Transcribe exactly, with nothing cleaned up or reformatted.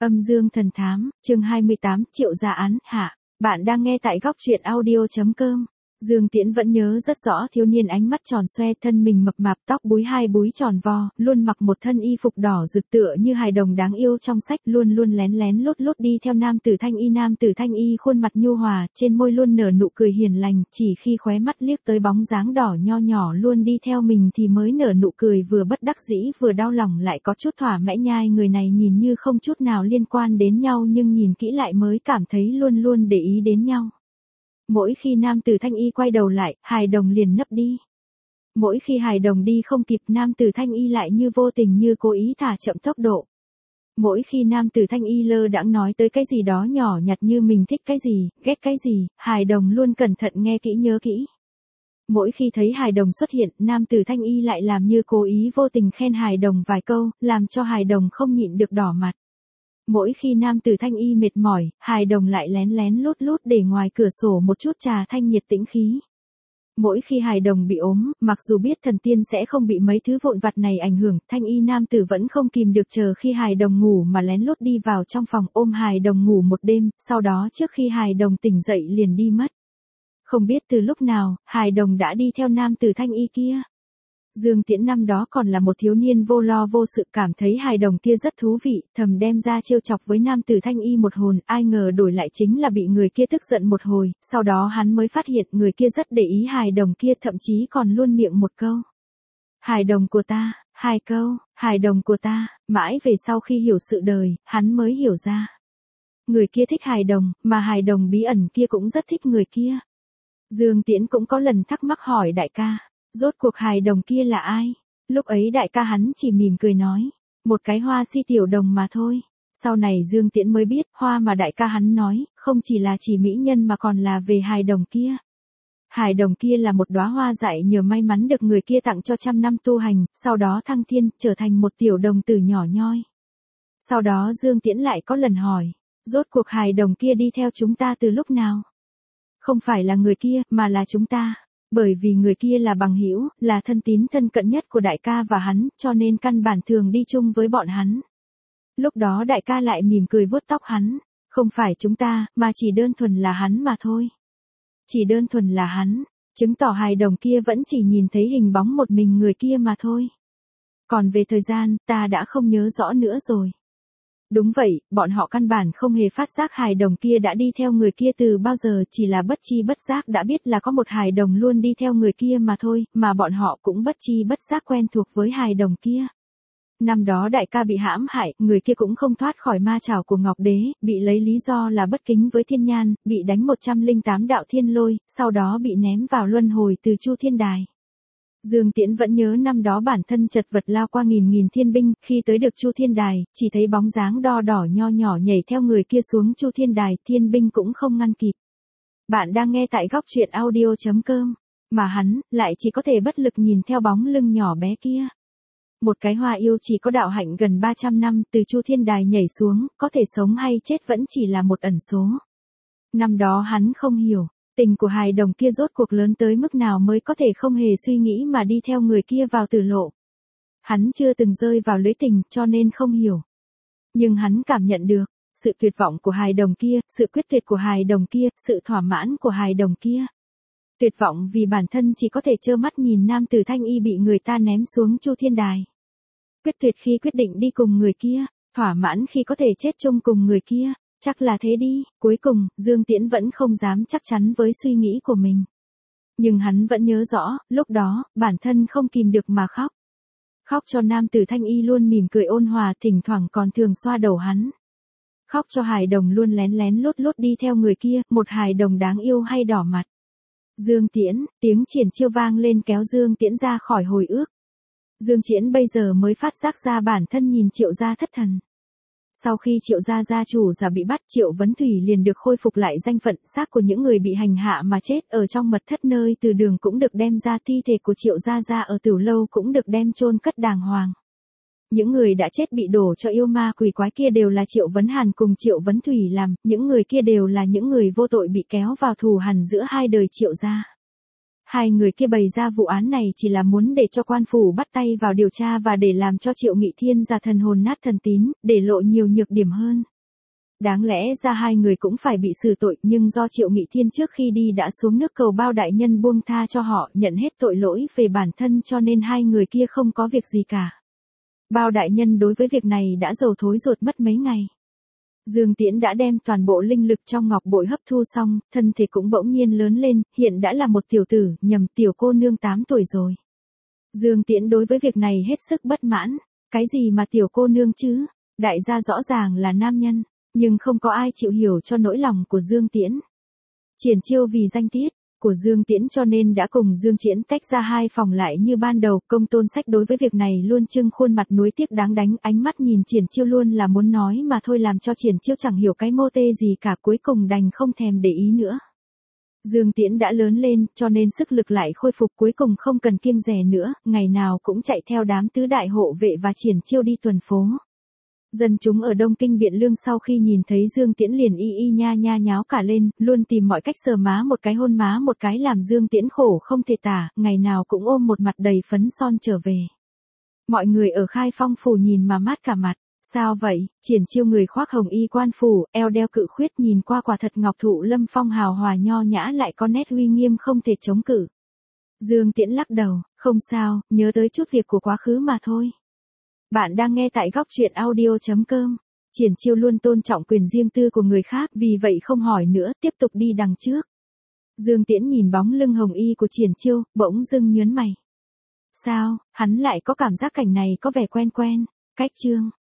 Âm dương thần thám, chương hai mươi tám, Triệu gia án hạ. Bạn đang nghe tại góc truyện audio chấm com. Dương Tiễn vẫn nhớ rất rõ thiếu niên ánh mắt tròn xoe, thân mình mập mạp, tóc búi hai búi tròn vo, luôn mặc một thân y phục đỏ rực tựa như hài đồng đáng yêu trong sách, luôn luôn lén lén lút lút đi theo nam tử Thanh Y. Nam tử Thanh Y khuôn mặt nhu hòa, trên môi luôn nở nụ cười hiền lành, chỉ khi khóe mắt liếc tới bóng dáng đỏ nho nhỏ luôn đi theo mình thì mới nở nụ cười vừa bất đắc dĩ vừa đau lòng lại có chút thỏa mãn. Nhai người này nhìn như không chút nào liên quan đến nhau nhưng nhìn kỹ lại mới cảm thấy luôn luôn để ý đến nhau. Mỗi khi nam tử Thanh Y quay đầu lại, hài đồng liền nấp đi. Mỗi khi hài đồng đi không kịp, nam tử Thanh Y lại như vô tình như cố ý thả chậm tốc độ. Mỗi khi nam tử Thanh Y lơ đãng nói tới cái gì đó nhỏ nhặt như mình thích cái gì, ghét cái gì, hài đồng luôn cẩn thận nghe kỹ nhớ kỹ. Mỗi khi thấy hài đồng xuất hiện, nam tử Thanh Y lại làm như cố ý vô tình khen hài đồng vài câu, làm cho hài đồng không nhịn được đỏ mặt. Mỗi khi nam tử Thanh Y mệt mỏi, hài đồng lại lén lén lút lút để ngoài cửa sổ một chút trà thanh nhiệt tĩnh khí. Mỗi khi hài đồng bị ốm, mặc dù biết thần tiên sẽ không bị mấy thứ vụn vặt này ảnh hưởng, Thanh Y nam tử vẫn không kìm được chờ khi hài đồng ngủ mà lén lút đi vào trong phòng ôm hài đồng ngủ một đêm, sau đó trước khi hài đồng tỉnh dậy liền đi mất. Không biết từ lúc nào, hài đồng đã đi theo nam tử Thanh Y kia. Dương Tiễn năm đó còn là một thiếu niên vô lo vô sự, cảm thấy hài đồng kia rất thú vị, thầm đem ra trêu chọc với nam tử Thanh Y một hồi, ai ngờ đổi lại chính là bị người kia tức giận một hồi, sau đó hắn mới phát hiện người kia rất để ý hài đồng kia, thậm chí còn luôn miệng một câu. Hài đồng của ta, hai câu, hài đồng của ta, mãi về sau khi hiểu sự đời, hắn mới hiểu ra. Người kia thích hài đồng, mà hài đồng bí ẩn kia cũng rất thích người kia. Dương Tiễn cũng có lần thắc mắc hỏi đại ca. Rốt cuộc hài đồng kia là ai? Lúc ấy đại ca hắn chỉ mỉm cười nói, một cái hoa si tiểu đồng mà thôi. Sau này Dương Tiễn mới biết, hoa mà đại ca hắn nói, không chỉ là chỉ mỹ nhân mà còn là về hài đồng kia. Hài đồng kia là một đóa hoa dại nhờ may mắn được người kia tặng cho trăm năm tu hành, sau đó thăng thiên, trở thành một tiểu đồng tử nhỏ nhoi. Sau đó Dương Tiễn lại có lần hỏi, rốt cuộc hài đồng kia đi theo chúng ta từ lúc nào? Không phải là người kia, mà là chúng ta. Bởi vì người kia là bằng hữu, là thân tín thân cận nhất của đại ca và hắn, cho nên căn bản thường đi chung với bọn hắn. Lúc đó đại ca lại mỉm cười vuốt tóc hắn, không phải chúng ta, mà chỉ đơn thuần là hắn mà thôi. Chỉ đơn thuần là hắn, chứng tỏ hài đồng kia vẫn chỉ nhìn thấy hình bóng một mình người kia mà thôi. Còn về thời gian, ta đã không nhớ rõ nữa rồi. Đúng vậy, bọn họ căn bản không hề phát giác hài đồng kia đã đi theo người kia từ bao giờ, chỉ là bất chi bất giác đã biết là có một hài đồng luôn đi theo người kia mà thôi, mà bọn họ cũng bất chi bất giác quen thuộc với hài đồng kia. Năm đó đại ca bị hãm hại, người kia cũng không thoát khỏi ma trảo của Ngọc Đế, bị lấy lý do là bất kính với thiên nhan, bị đánh một trăm lẻ tám đạo thiên lôi, sau đó bị ném vào luân hồi từ Chu Thiên Đài. Dương Tiễn vẫn nhớ năm đó bản thân chật vật lao qua nghìn nghìn thiên binh, khi tới được Chu Thiên Đài, chỉ thấy bóng dáng đo đỏ nho nhỏ nhảy theo người kia xuống Chu Thiên Đài, thiên binh cũng không ngăn kịp. Bạn đang nghe tại góc truyện audio chấm com, mà hắn, lại chỉ có thể bất lực nhìn theo bóng lưng nhỏ bé kia. Một cái hoa yêu chỉ có đạo hạnh gần ba trăm năm, từ Chu Thiên Đài nhảy xuống, có thể sống hay chết vẫn chỉ là một ẩn số. Năm đó hắn không hiểu. Tình của hài đồng kia rốt cuộc lớn tới mức nào mới có thể không hề suy nghĩ mà đi theo người kia vào tử lộ. Hắn chưa từng rơi vào lưới tình cho nên không hiểu. Nhưng hắn cảm nhận được, sự tuyệt vọng của hài đồng kia, sự quyết tuyệt của hài đồng kia, sự thỏa mãn của hài đồng kia. Tuyệt vọng vì bản thân chỉ có thể trơ mắt nhìn nam tử Thanh Y bị người ta ném xuống Chu Thiên Đài. Quyết tuyệt khi quyết định đi cùng người kia, thỏa mãn khi có thể chết chung cùng người kia. Chắc là thế đi, cuối cùng, Dương Tiễn vẫn không dám chắc chắn với suy nghĩ của mình. Nhưng hắn vẫn nhớ rõ, lúc đó, bản thân không kìm được mà khóc. Khóc cho nam tử Thanh Y luôn mỉm cười ôn hòa, thỉnh thoảng còn thường xoa đầu hắn. Khóc cho hài đồng luôn lén lén lút lút đi theo người kia, một hài đồng đáng yêu hay đỏ mặt. Dương Tiễn, tiếng triển chiêu vang lên kéo Dương Tiễn ra khỏi hồi ức. Dương Tiễn bây giờ mới phát giác ra bản thân nhìn Triệu gia thất thần. Sau khi Triệu gia gia chủ giả bị bắt, Triệu Vấn Thủy liền được khôi phục lại danh phận, xác của những người bị hành hạ mà chết ở trong mật thất nơi từ đường cũng được đem ra, thi thể của Triệu gia gia ở Tửu Lâu cũng được đem chôn cất đàng hoàng. Những người đã chết bị đổ cho yêu ma quỷ quái kia đều là Triệu Vấn Hàn cùng Triệu Vấn Thủy làm, những người kia đều là những người vô tội bị kéo vào thù hằn giữa hai đời Triệu gia. Hai người kia bày ra vụ án này chỉ là muốn để cho quan phủ bắt tay vào điều tra và để làm cho Triệu Nghị Thiên giả thần hồn nát thần tín, để lộ nhiều nhược điểm hơn. Đáng lẽ ra hai người cũng phải bị xử tội, nhưng do Triệu Nghị Thiên trước khi đi đã xuống nước cầu Bao đại nhân buông tha cho họ, nhận hết tội lỗi về bản thân, cho nên hai người kia không có việc gì cả. Bao đại nhân đối với việc này đã dầu thối ruột mất mấy ngày. Dương Tiễn đã đem toàn bộ linh lực trong ngọc bội hấp thu xong, thân thể cũng bỗng nhiên lớn lên, hiện đã là một tiểu tử, nhầm tiểu cô nương tám tuổi rồi. Dương Tiễn đối với việc này hết sức bất mãn, cái gì mà tiểu cô nương chứ, đại gia rõ ràng là nam nhân, nhưng không có ai chịu hiểu cho nỗi lòng của Dương Tiễn. Triển Chiêu vì danh tiết của Dương Tiễn cho nên đã cùng Dương Tiễn tách ra hai phòng lại như ban đầu. Công Tôn Sách đối với việc này luôn trưng khuôn mặt nuối tiếc đáng đánh, ánh mắt nhìn Triển Chiêu luôn là muốn nói mà thôi, làm cho Triển Chiêu chẳng hiểu cái mô tê gì cả, cuối cùng đành không thèm để ý nữa. Dương Tiễn đã lớn lên, cho nên sức lực lại khôi phục, cuối cùng không cần kiêng dè nữa, ngày nào cũng chạy theo đám tứ đại hộ vệ và Triển Chiêu đi tuần phố. Dân chúng ở Đông Kinh Biện Lương sau khi nhìn thấy Dương Tiễn liền y y nha nha nháo cả lên, luôn tìm mọi cách sờ má một cái hôn má một cái, làm Dương Tiễn khổ không thể tả, ngày nào cũng ôm một mặt đầy phấn son trở về. Mọi người ở Khai Phong phủ nhìn mà mát cả mặt. Sao vậy? Triển Chiêu người khoác hồng y quan phủ, eo đeo cự khuyết, nhìn qua quả thật ngọc thụ lâm phong, hào hòa nho nhã, lại có nét uy nghiêm không thể chống cự. Dương Tiễn lắc đầu, không sao, nhớ tới chút việc của quá khứ mà thôi. Bạn đang nghe tại góc truyện audio chấm com. Triển Chiêu luôn tôn trọng quyền riêng tư của người khác, vì vậy không hỏi nữa, tiếp tục đi đằng trước. Dương Tiễn nhìn bóng lưng hồng y của Triển Chiêu, bỗng dưng nhớn mày. Sao, hắn lại có cảm giác cảnh này có vẻ quen quen, cách chương.